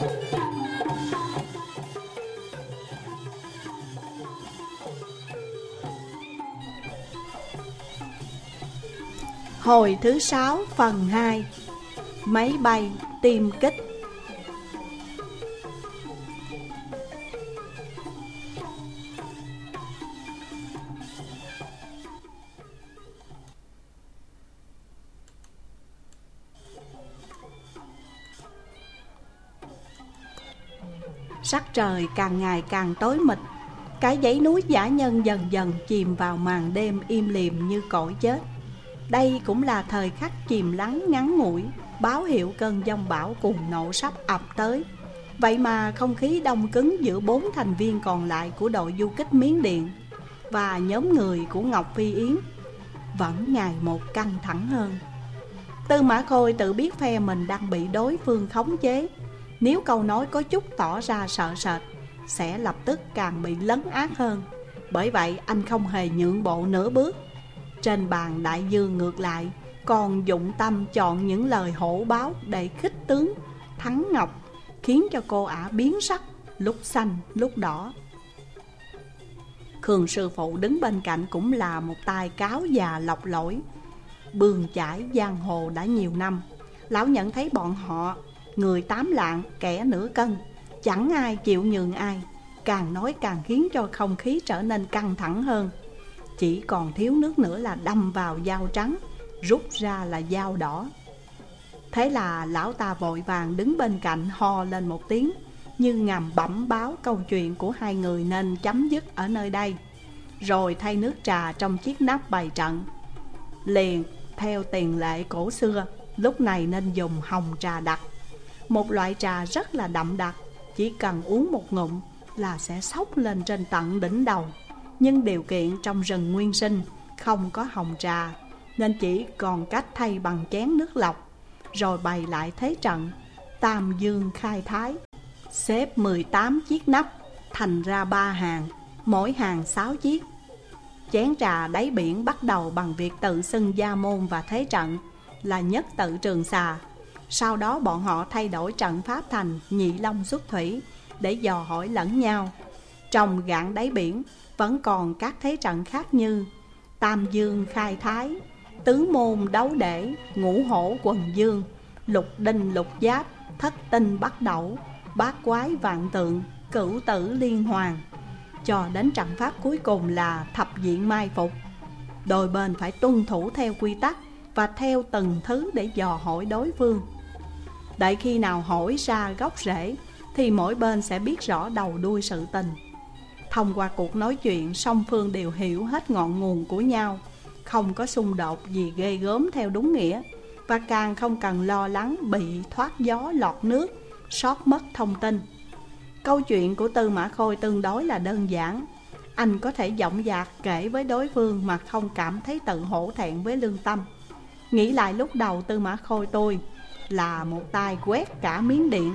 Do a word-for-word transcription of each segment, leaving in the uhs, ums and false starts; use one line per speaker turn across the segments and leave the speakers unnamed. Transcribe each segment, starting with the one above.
Hồi thứ sáu phần hai. Máy bay tiêm kích. Sắc trời càng ngày càng tối mịt. Cái dãy núi Dã Nhân dần dần chìm vào màn đêm im lìm như cõi chết. Đây cũng là thời khắc chìm lắng ngắn ngủi, báo hiệu cơn giông bão cùng nộ sắp ập tới. Vậy mà không khí đông cứng giữa bốn thành viên còn lại của đội du kích Miến Điện và nhóm người của Ngọc Phi Yến vẫn ngày một căng thẳng hơn. Tư Mã Khôi tự biết phe mình đang bị đối phương khống chế. Nếu câu nói có chút tỏ ra sợ sệt, sẽ lập tức càng bị lấn át hơn. Bởi vậy anh không hề nhượng bộ nửa bước. Trên bàn đại dương ngược lại còn dụng tâm chọn những lời hổ báo để khích tướng Thắng Ngọc, khiến cho cô ả biến sắc, lúc xanh lúc đỏ. Khương sư phụ đứng bên cạnh cũng là một tay cáo già lọc lỗi, bươn chải giang hồ đã nhiều năm. Lão nhận thấy bọn họ người tám lạng kẻ nửa cân, chẳng ai chịu nhường ai. Càng nói càng khiến cho không khí trở nên căng thẳng hơn. Chỉ còn thiếu nước nữa là đâm vào dao trắng, rút ra là dao đỏ. Thế là lão ta vội vàng đứng bên cạnh ho lên một tiếng, như ngầm bẩm báo câu chuyện của hai người nên chấm dứt ở nơi đây. Rồi thay nước trà trong chiếc nắp bày trận. Liền theo tiền lệ cổ xưa, lúc này nên dùng hồng trà đặc, một loại trà rất là đậm đặc, chỉ cần uống một ngụm là sẽ xốc lên trên tận đỉnh đầu. Nhưng điều kiện trong rừng nguyên sinh không có hồng trà, nên chỉ còn cách thay bằng chén nước lọc. Rồi bày lại thế trận tam dương khai thái, xếp mười tám chiếc nắp thành ra ba hàng, mỗi hàng sáu chiếc. Chén trà đáy biển bắt đầu bằng việc tự xưng gia môn và thế trận là nhất tự Trường Xà. Sau đó bọn họ thay đổi trận pháp thành nhị long xuất thủy để dò hỏi lẫn nhau. Trong gạn đáy biển vẫn còn các thế trận khác như tam dương khai thái, tứ môn đấu để, ngũ hổ quần dương, lục đinh lục giáp, thất tinh bắt đẩu, bát quái vạn tượng, cửu tử liên hoàn, cho đến trận pháp cuối cùng là thập diện mai phục. Đôi bên phải tuân thủ theo quy tắc và theo từng thứ để dò hỏi đối phương. Đợi khi nào hỏi ra gốc rễ thì mỗi bên sẽ biết rõ đầu đuôi sự tình. Thông qua cuộc nói chuyện, song phương đều hiểu hết ngọn nguồn của nhau, không có xung đột gì ghê gớm theo đúng nghĩa, và càng không cần lo lắng bị thoát gió lọt nước, sót mất thông tin. Câu chuyện của Tư Mã Khôi tương đối là đơn giản. Anh có thể dõng dạc kể với đối phương mà không cảm thấy tự hổ thẹn với lương tâm. Nghĩ lại lúc đầu Tư Mã Khôi tôi là một tay quét cả Miến Điện,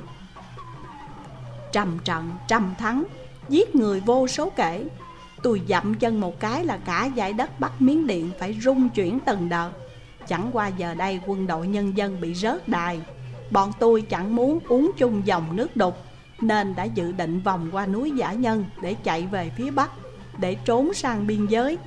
trăm trận trăm thắng, giết người vô số kể. Tôi dậm chân một cái là cả dải đất Bắc Miến Điện phải rung chuyển từng đợt. Chẳng qua giờ đây quân đội nhân dân bị rớt đài. Bọn tôi chẳng muốn uống chung dòng nước đục, nên đã dự định vòng qua núi Dã Nhân để chạy về phía Bắc, để trốn sang biên giới.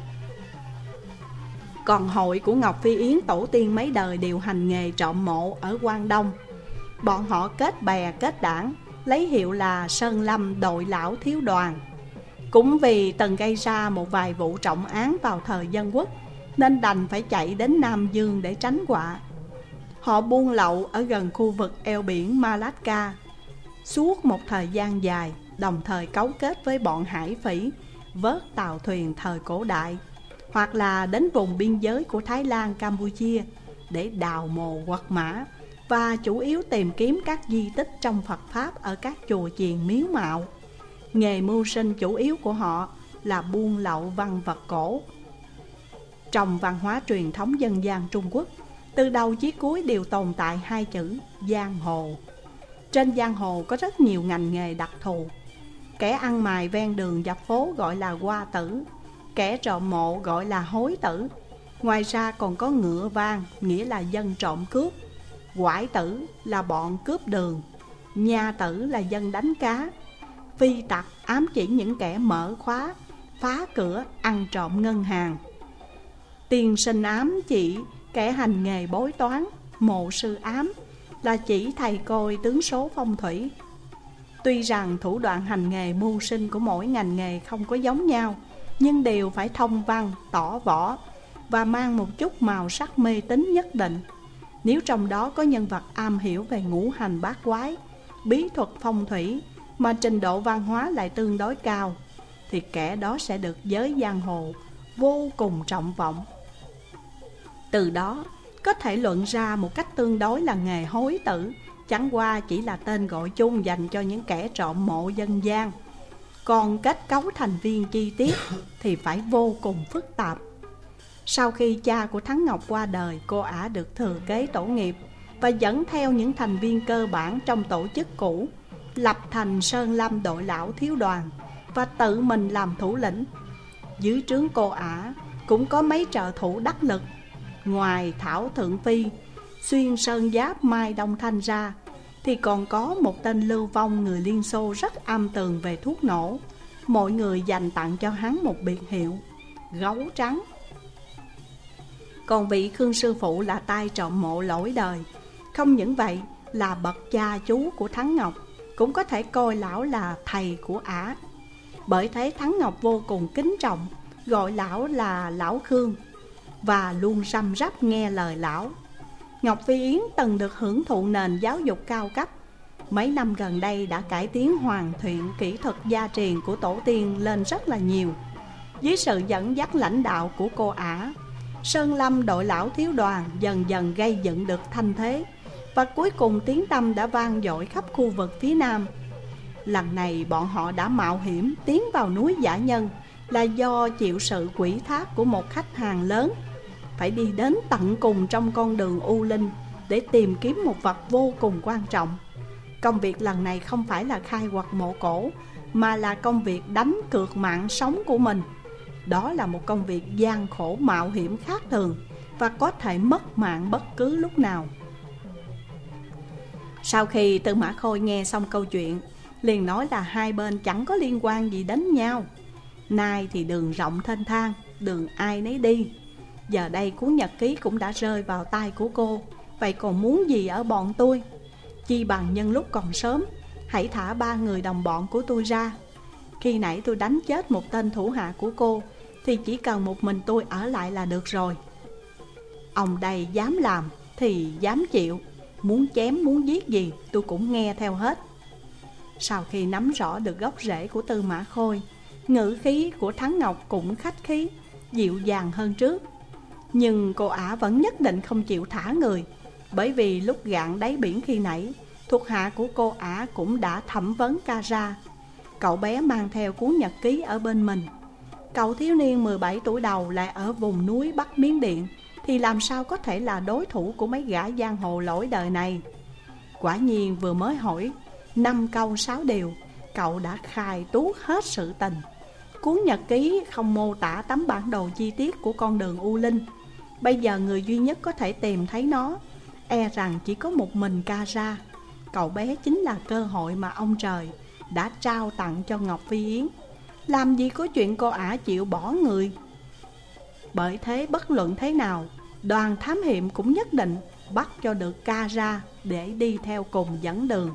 Còn hội của Ngọc Phi Yến tổ tiên mấy đời đều hành nghề trộm mộ ở Quang Đông. Bọn họ kết bè kết đảng, lấy hiệu là Sơn Lâm Đội Lão Thiếu Đoàn. Cũng vì từng gây ra một vài vụ trọng án vào thời Dân Quốc, nên đành phải chạy đến Nam Dương để tránh họa. Họ buôn lậu ở gần khu vực eo biển Malacca suốt một thời gian dài, đồng thời cấu kết với bọn hải phỉ vớt tàu thuyền thời cổ đại, hoặc là đến vùng biên giới của Thái Lan, Campuchia để đào mồ quật mã, và chủ yếu tìm kiếm các di tích trong Phật Pháp ở các chùa chiền miếu mạo. Nghề mưu sinh chủ yếu của họ là buôn lậu văn vật cổ. Trong văn hóa truyền thống dân gian Trung Quốc, từ đầu chí cuối đều tồn tại hai chữ giang hồ. Trên giang hồ có rất nhiều ngành nghề đặc thù. Kẻ ăn mày ven đường dọc phố gọi là hoa tử, kẻ trộm mộ gọi là hối tử. Ngoài ra còn có ngựa vang, nghĩa là dân trộm cướp, quải tử là bọn cướp đường, nha tử là dân đánh cá, phi tặc ám chỉ những kẻ mở khóa, phá cửa, ăn trộm ngân hàng. Tiên sinh ám chỉ kẻ hành nghề bói toán, mộ sư ám là chỉ thầy côi tướng số phong thủy. Tuy rằng thủ đoạn hành nghề mưu sinh của mỗi ngành nghề không có giống nhau, nhưng đều phải thông văn, tỏ võ và mang một chút màu sắc mê tín nhất định. Nếu trong đó có nhân vật am hiểu về ngũ hành bát quái, bí thuật phong thủy mà trình độ văn hóa lại tương đối cao, thì kẻ đó sẽ được giới giang hồ vô cùng trọng vọng. Từ đó có thể luận ra một cách tương đối là nghề hối tử chẳng qua chỉ là tên gọi chung dành cho những kẻ trộm mộ dân gian. Còn kết cấu thành viên chi tiết thì phải vô cùng phức tạp. Sau khi cha của Thắng Ngọc qua đời, cô ả được thừa kế tổ nghiệp và dẫn theo những thành viên cơ bản trong tổ chức cũ, lập thành Sơn Lâm đội lão thiếu đoàn và tự mình làm thủ lĩnh. Dưới trướng cô ả cũng có mấy trợ thủ đắc lực. Ngoài Thảo Thượng Phi, Xuyên Sơn Giáp, Mai Đông Thanh ra, thì còn có một tên Lưu Vong người Liên Xô rất am tường về thuốc nổ. Mọi người dành tặng cho hắn một biệt hiệu Gấu Trắng. Còn vị Khương sư phụ là tay trộm mộ lỗi đời. Không những vậy, là bậc cha chú của Thắng Ngọc, cũng có thể coi lão là thầy của ả. Bởi thế Thắng Ngọc vô cùng kính trọng, gọi lão là Lão Khương và luôn răm rắp nghe lời lão. Ngọc Phi Yến từng được hưởng thụ nền giáo dục cao cấp. Mấy năm gần đây đã cải tiến hoàn thiện kỹ thuật gia truyền của tổ tiên lên rất là nhiều. Dưới sự dẫn dắt lãnh đạo của cô ả, Sơn Lâm đội lão thiếu đoàn dần dần gây dựng được thanh thế, và cuối cùng tiếng tăm đã vang dội khắp khu vực phía Nam. Lần này bọn họ đã mạo hiểm tiến vào núi Dã Nhân là do chịu sự quỹ thác của một khách hàng lớn, phải đi đến tận cùng trong con đường U Linh để tìm kiếm một vật vô cùng quan trọng. Công việc lần này không phải là khai quật mộ cổ, mà là công việc đánh cược mạng sống của mình. Đó là một công việc gian khổ mạo hiểm khác thường và có thể mất mạng bất cứ lúc nào. Sau khi Tư Mã Khôi nghe xong câu chuyện, liền nói là hai bên chẳng có liên quan gì đến nhau. Nay thì đường rộng thênh thang, đường ai nấy đi. Giờ đây cuốn nhật ký cũng đã rơi vào tay của cô, vậy còn muốn gì ở bọn tôi? Chi bằng nhân lúc còn sớm, hãy thả ba người đồng bọn của tôi ra. Khi nãy tôi đánh chết một tên thủ hạ của cô, thì chỉ cần một mình tôi ở lại là được rồi. Ông đây dám làm thì dám chịu, muốn chém muốn giết gì tôi cũng nghe theo hết. Sau khi nắm rõ được gốc rễ của Tư Mã Khôi, ngữ khí của Thắng Ngọc cũng khách khí, dịu dàng hơn trước. Nhưng cô ả vẫn nhất định không chịu thả người, bởi vì lúc gạn đáy biển khi nãy, thuộc hạ của cô ả cũng đã thẩm vấn ca ra. Cậu bé mang theo cuốn nhật ký ở bên mình. Cậu thiếu niên mười bảy tuổi đầu lại ở vùng núi Bắc Miến Điện, thì làm sao có thể là đối thủ của mấy gã giang hồ lỗi đời này. Quả nhiên vừa mới hỏi năm câu sáu điều, cậu đã khai tuốt hết sự tình. Cuốn nhật ký không mô tả tấm bản đồ chi tiết của con đường U Linh. Bây giờ người duy nhất có thể tìm thấy nó e rằng chỉ có một mình ca ra. Cậu bé chính là cơ hội mà ông trời đã trao tặng cho Ngọc Phi Yến. Làm gì có chuyện cô ả chịu bỏ người. Bởi thế bất luận thế nào, đoàn thám hiểm cũng nhất định bắt cho được ca ra để đi theo cùng dẫn đường.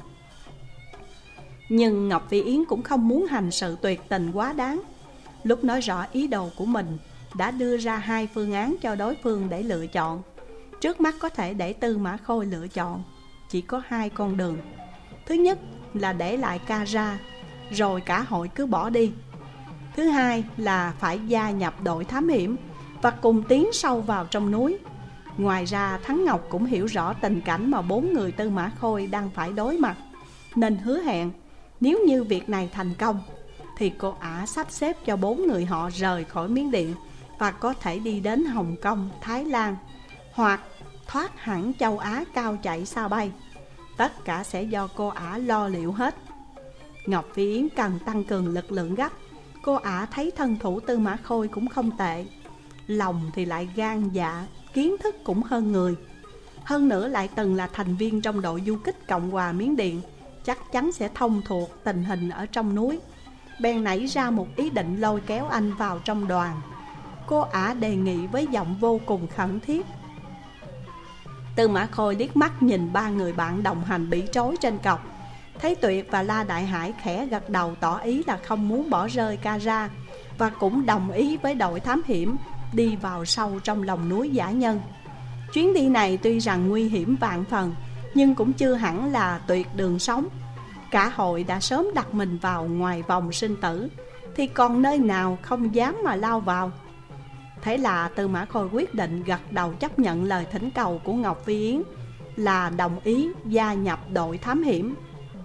Nhưng Ngọc Phi Yến cũng không muốn hành sự tuyệt tình quá đáng. Lúc nói rõ ý đồ của mình, đã đưa ra hai phương án cho đối phương để lựa chọn. Trước mắt có thể để Tư Mã Khôi lựa chọn, chỉ có hai con đường. Thứ nhất là để lại ca ra, rồi cả hội cứ bỏ đi. Thứ hai là phải gia nhập đội thám hiểm và cùng tiến sâu vào trong núi. Ngoài ra Thắng Ngọc cũng hiểu rõ tình cảnh mà bốn người Tư Mã Khôi đang phải đối mặt, nên hứa hẹn nếu như việc này thành công, thì cô ả sắp xếp cho bốn người họ rời khỏi Miến Điện và có thể đi đến Hồng Kông, Thái Lan, hoặc thoát hẳn châu Á cao chạy xa bay. Tất cả sẽ do cô ả lo liệu hết. Ngọc Phi Yến cần tăng cường lực lượng gấp. Cô ả thấy thân thủ Tư Mã Khôi cũng không tệ, lòng thì lại gan dạ, kiến thức cũng hơn người. Hơn nữa lại từng là thành viên trong đội du kích Cộng hòa Miến Điện, chắc chắn sẽ thông thuộc tình hình ở trong núi, bèn nảy ra một ý định lôi kéo anh vào trong đoàn. Cô ả đề nghị với giọng vô cùng khẩn thiết. Tư Mã Khôi liếc mắt nhìn ba người bạn đồng hành bị trói trên cọc, thấy Tuyệt và La Đại Hải khẽ gật đầu tỏ ý là không muốn bỏ rơi Kara, và cũng đồng ý với đội thám hiểm đi vào sâu trong lòng núi dã nhân. Chuyến đi này tuy rằng nguy hiểm vạn phần, nhưng cũng chưa hẳn là tuyệt đường sống. Cả hội đã sớm đặt mình vào ngoài vòng sinh tử, thì còn nơi nào không dám mà lao vào. Thế là Tư Mã Khôi quyết định gật đầu chấp nhận lời thỉnh cầu của Ngọc Phi Yến, là đồng ý gia nhập đội thám hiểm.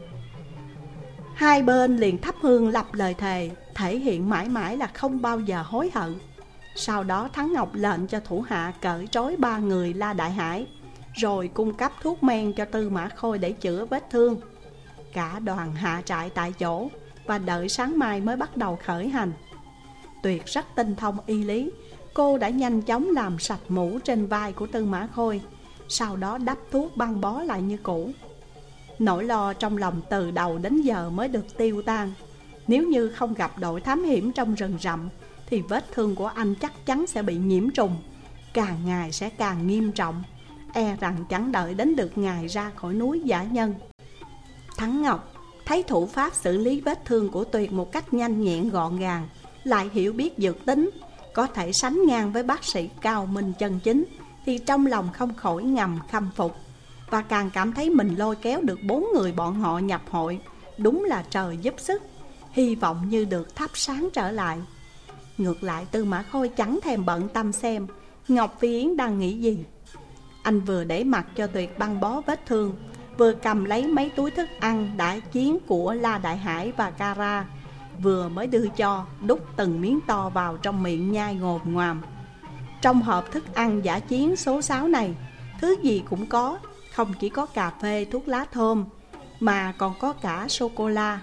Hai bên liền thắp hương lập lời thề, thể hiện mãi mãi là không bao giờ hối hận. Sau đó Thắng Ngọc lệnh cho thủ hạ cởi trói ba người La Đại Hải, rồi cung cấp thuốc men cho Tư Mã Khôi để chữa vết thương. Cả đoàn hạ trại tại chỗ và đợi sáng mai mới bắt đầu khởi hành. Tuyệt rất tinh thông y lý, cô đã nhanh chóng làm sạch mũ trên vai của Tư Mã Khôi, sau đó đắp thuốc băng bó lại như cũ. Nỗi lo trong lòng từ đầu đến giờ mới được tiêu tan. Nếu như không gặp đội thám hiểm trong rừng rậm, thì vết thương của anh chắc chắn sẽ bị nhiễm trùng, càng ngày sẽ càng nghiêm trọng, e rằng chẳng đợi đến được ngày ra khỏi núi dã nhân. Thắng Ngọc thấy thủ pháp xử lý vết thương của Tuyệt một cách nhanh nhẹn gọn gàng, lại hiểu biết dược tính, có thể sánh ngang với bác sĩ cao minh chân chính, thì trong lòng không khỏi ngầm khâm phục, và càng cảm thấy mình lôi kéo được bốn người bọn họ nhập hội, đúng là trời giúp sức, hy vọng như được thắp sáng trở lại. Ngược lại Tư Mã Khôi chẳng thèm bận tâm xem Ngọc Phi Yến đang nghĩ gì. Anh vừa để mặc cho Tuyệt băng bó vết thương, vừa cầm lấy mấy túi thức ăn đã chiến của La Đại Hải và Kara, vừa mới đưa cho, đút từng miếng to vào trong miệng nhai ngồm ngoàm. Trong hộp thức ăn dã chiến số sáu này, thứ gì cũng có, không chỉ có cà phê, thuốc lá thơm, mà còn có cả sô-cô-la.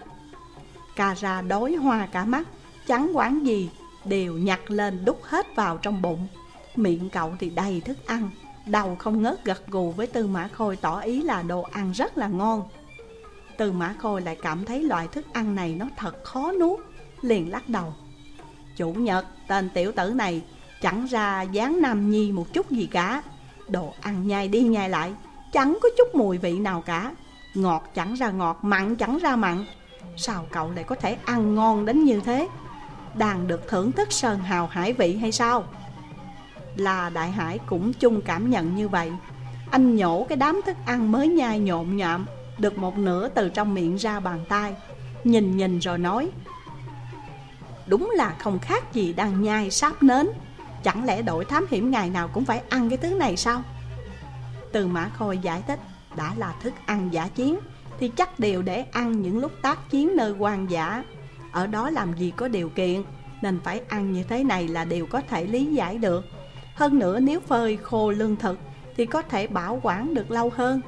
Kara đói hoa cả mắt, chẳng quản gì, đều nhặt lên đút hết vào trong bụng. Miệng cậu thì đầy thức ăn, đầu không ngớt gật gù với Tư Mã Khôi, tỏ ý là đồ ăn rất là ngon. Tư Mã Khôi lại cảm thấy loại thức ăn này nó thật khó nuốt, liền lắc đầu. Chủ nhật, tên tiểu tử này chẳng ra dáng nam nhi một chút gì cả. Đồ ăn nhai đi nhai lại, chẳng có chút mùi vị nào cả. Ngọt chẳng ra ngọt, mặn chẳng ra mặn. Sao cậu lại có thể ăn ngon đến như thế? Đang được thưởng thức sơn hào hải vị hay sao? Là Đại Hải cũng chung cảm nhận như vậy. Anh nhổ cái đám thức ăn mới nhai nhộn nhộm được một nửa từ trong miệng ra bàn tay, nhìn nhìn rồi nói: đúng là không khác gì đang nhai sáp nến. Chẳng lẽ đội thám hiểm ngày nào cũng phải ăn cái thứ này sao? Tư Mã Khôi giải thích, đã là thức ăn dã chiến thì chắc đều để ăn những lúc tác chiến nơi hoang dã. Ở đó làm gì có điều kiện, nên phải ăn như thế này là điều có thể lý giải được. Hơn nữa nếu phơi khô lương thực thì có thể bảo quản được lâu hơn.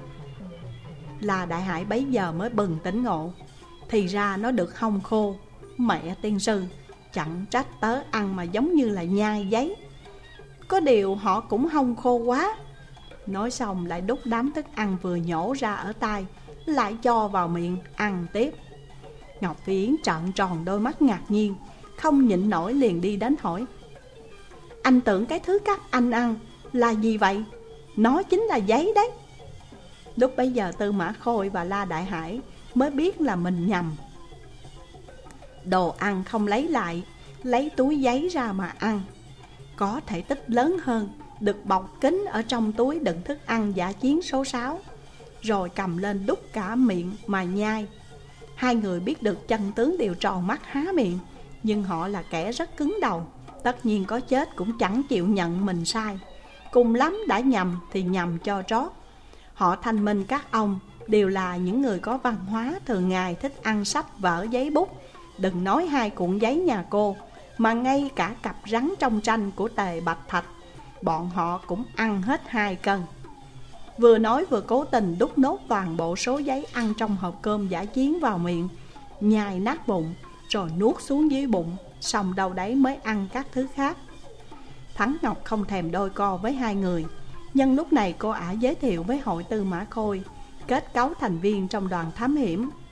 Là Đại Hải bấy giờ mới bừng tỉnh ngộ, thì ra nó được hong khô. Mẹ tiên sư, chẳng trách tớ ăn mà giống như là nhai giấy. Có điều họ cũng hong khô quá. Nói xong lại đút đám thức ăn vừa nhổ ra ở tay, lại cho vào miệng ăn tiếp. Ngọc Phi Yến trợn tròn đôi mắt ngạc nhiên, không nhịn nổi liền đi đến hỏi: anh tưởng cái thứ các anh ăn là gì vậy? Nó chính là giấy đấy. Lúc bấy giờ Tư Mã Khôi và La Đại Hải mới biết là mình nhầm. Đồ ăn không lấy lại, lấy túi giấy ra mà ăn. Có thể tích lớn hơn, được bọc kín ở trong túi đựng thức ăn dã chiến số sáu, rồi cầm lên đút cả miệng mà nhai. Hai người biết được chân tướng đều tròn mắt há miệng, nhưng họ là kẻ rất cứng đầu, tất nhiên có chết cũng chẳng chịu nhận mình sai. Cùng lắm đã nhầm thì nhầm cho trót. Họ thanh minh các ông đều là những người có văn hóa, thường ngày thích ăn sách vở giấy bút. Đừng nói hai cuộn giấy nhà cô, mà ngay cả cặp rắn trong tranh của Tề Bạch Thạch, bọn họ cũng ăn hết hai cân. Vừa nói vừa cố tình đút nốt toàn bộ số giấy ăn trong hộp cơm dã chiến vào miệng, nhai nát bụng, rồi nuốt xuống dưới bụng, xong đâu đấy mới ăn các thứ khác. Thắng Ngọc không thèm đôi co với hai người. Nhân lúc này cô ả giới thiệu với hội Tư Mã Khôi, kết cấu thành viên trong đoàn thám hiểm.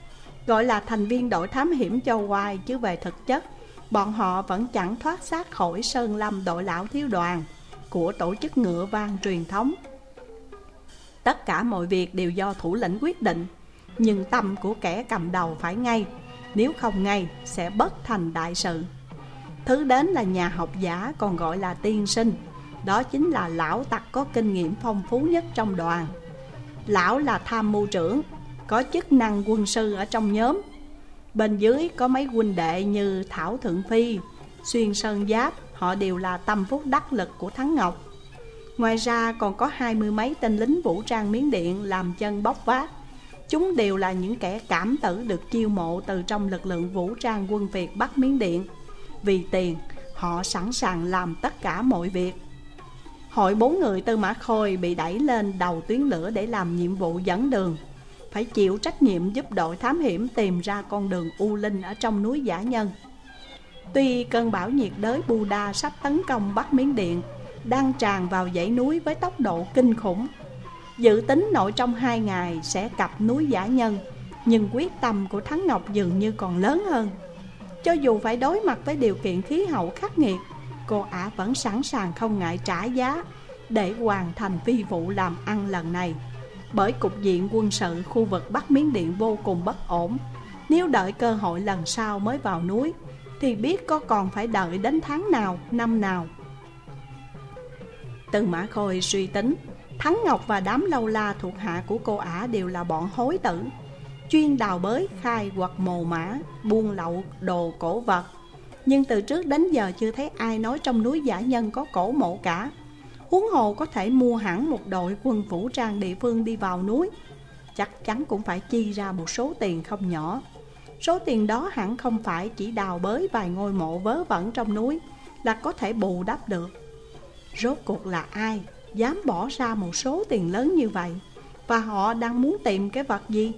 Gọi là thành viên đội thám hiểm cho hoài, chứ về thực chất bọn họ vẫn chẳng thoát xác khỏi sơn lâm đội lão thiếu đoàn của tổ chức ngựa vang truyền thống. Tất cả mọi việc đều do thủ lĩnh quyết định, nhưng tâm của kẻ cầm đầu phải ngay, nếu không ngay sẽ bất thành đại sự. Thứ đến là nhà học giả, còn gọi là tiên sinh. Đó chính là lão tặc có kinh nghiệm phong phú nhất trong đoàn. Lão là tham mưu trưởng, có chức năng quân sư ở trong nhóm. Bên dưới có mấy huynh đệ như Thảo Thượng Phi, Xuyên Sơn Giáp, họ đều là tâm phúc đắc lực của Thắng Ngọc. Ngoài ra còn có hai mươi mấy tên lính vũ trang Miến Điện làm chân bóc vác. Chúng đều là những kẻ cảm tử được chiêu mộ từ trong lực lượng vũ trang quân Việt Bắc Miến Điện. Vì tiền, họ sẵn sàng làm tất cả mọi việc. Hội bốn người Tư Mã Khôi bị đẩy lên đầu tuyến lửa để làm nhiệm vụ dẫn đường, phải chịu trách nhiệm giúp đội thám hiểm tìm ra con đường U Linh ở trong núi Dã Nhân. Tuy cơn bão nhiệt đới Buddha sắp tấn công Bắc Miến Điện, đang tràn vào dãy núi với tốc độ kinh khủng, dự tính nội trong hai ngày sẽ cập núi Dã Nhân, nhưng quyết tâm của Thắng Ngọc dường như còn lớn hơn. Cho dù phải đối mặt với điều kiện khí hậu khắc nghiệt, cô ả vẫn sẵn sàng không ngại trả giá để hoàn thành phi vụ làm ăn lần này. Bởi cục diện quân sự khu vực Bắc Miến Điện vô cùng bất ổn, nếu đợi cơ hội lần sau mới vào núi thì biết có còn phải đợi đến tháng nào, năm nào. Tư Mã Khôi suy tính, Thắng Ngọc và đám lâu la thuộc hạ của cô ả đều là bọn hối tử, chuyên đào bới, khai quật mồ mã, buôn lậu đồ cổ vật. Nhưng từ trước đến giờ chưa thấy ai nói trong núi Dã Nhân có cổ mộ cả. Huống hồ có thể mua hẳn một đội quân vũ trang địa phương đi vào núi, chắc chắn cũng phải chi ra một số tiền không nhỏ. Số tiền đó hẳn không phải chỉ đào bới vài ngôi mộ vớ vẩn trong núi là có thể bù đắp được. Rốt cuộc là ai dám bỏ ra một số tiền lớn như vậy, và họ đang muốn tìm cái vật gì?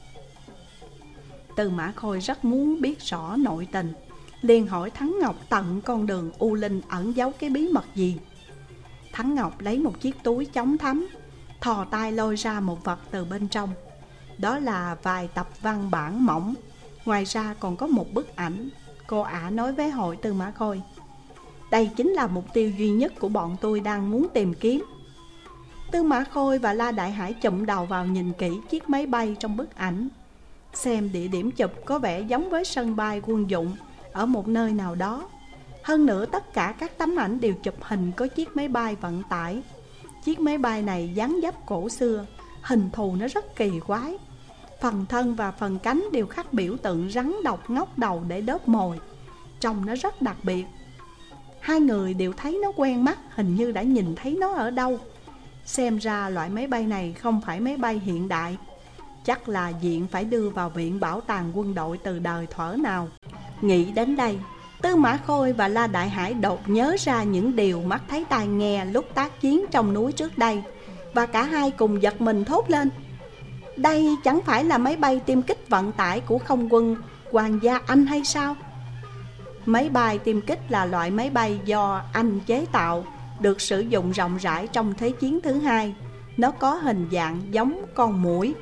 Tư Mã Khôi rất muốn biết rõ nội tình, liền hỏi Thắng Ngọc tận con đường U Linh ẩn giấu cái bí mật gì. Thắng Ngọc lấy một chiếc túi chống thấm, thò tay lôi ra một vật từ bên trong. Đó là vài tập văn bản mỏng, ngoài ra còn có một bức ảnh. Cô ả nói với hội Tư Mã Khôi, đây chính là mục tiêu duy nhất của bọn tôi đang muốn tìm kiếm. Tư Mã Khôi và La Đại Hải chụm đầu vào nhìn kỹ chiếc máy bay trong bức ảnh. Xem địa điểm chụp có vẻ giống với sân bay quân dụng ở một nơi nào đó. Hơn nữa tất cả các tấm ảnh đều chụp hình có chiếc máy bay vận tải. Chiếc máy bay này dáng dấp cổ xưa, hình thù nó rất kỳ quái. Phần thân và phần cánh đều khắc biểu tượng rắn độc ngóc đầu để đớp mồi, trông nó rất đặc biệt. Hai người đều thấy nó quen mắt, hình như đã nhìn thấy nó ở đâu. Xem ra loại máy bay này không phải máy bay hiện đại, chắc là diện phải đưa vào viện bảo tàng quân đội từ đời thuở nào. Nghĩ đến đây, Tư Mã Khôi và La Đại Hải đột nhớ ra những điều mắt thấy tai nghe lúc tác chiến trong núi trước đây, và cả hai cùng giật mình thốt lên. Đây chẳng phải là máy bay tiêm kích vận tải của không quân Hoàng gia Anh hay sao? Máy bay tiêm kích là loại máy bay do Anh chế tạo, được sử dụng rộng rãi trong Thế chiến thứ hai. Nó có hình dạng giống con muỗi.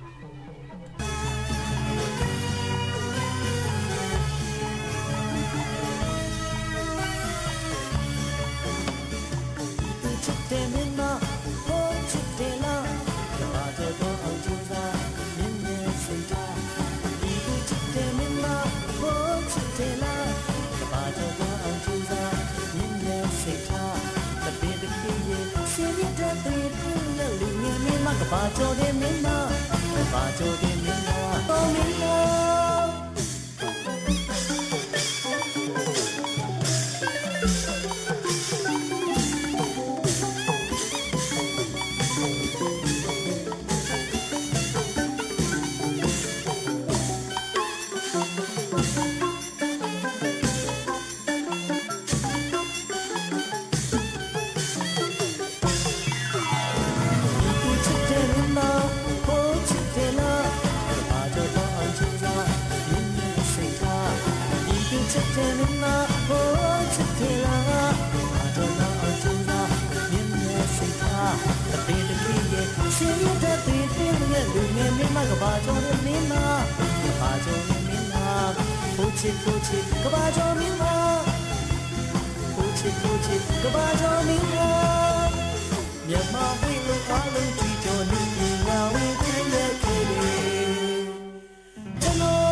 Ba cho đêm miền Nam, ba cho đêm miền Nam, có miền Nam. Ba cho đêm miền Nam, ba cho 气哭泣，可把救命啊！哭泣哭泣，可把救命啊！面马会路花路聚焦你的啊为开也开的，真哦。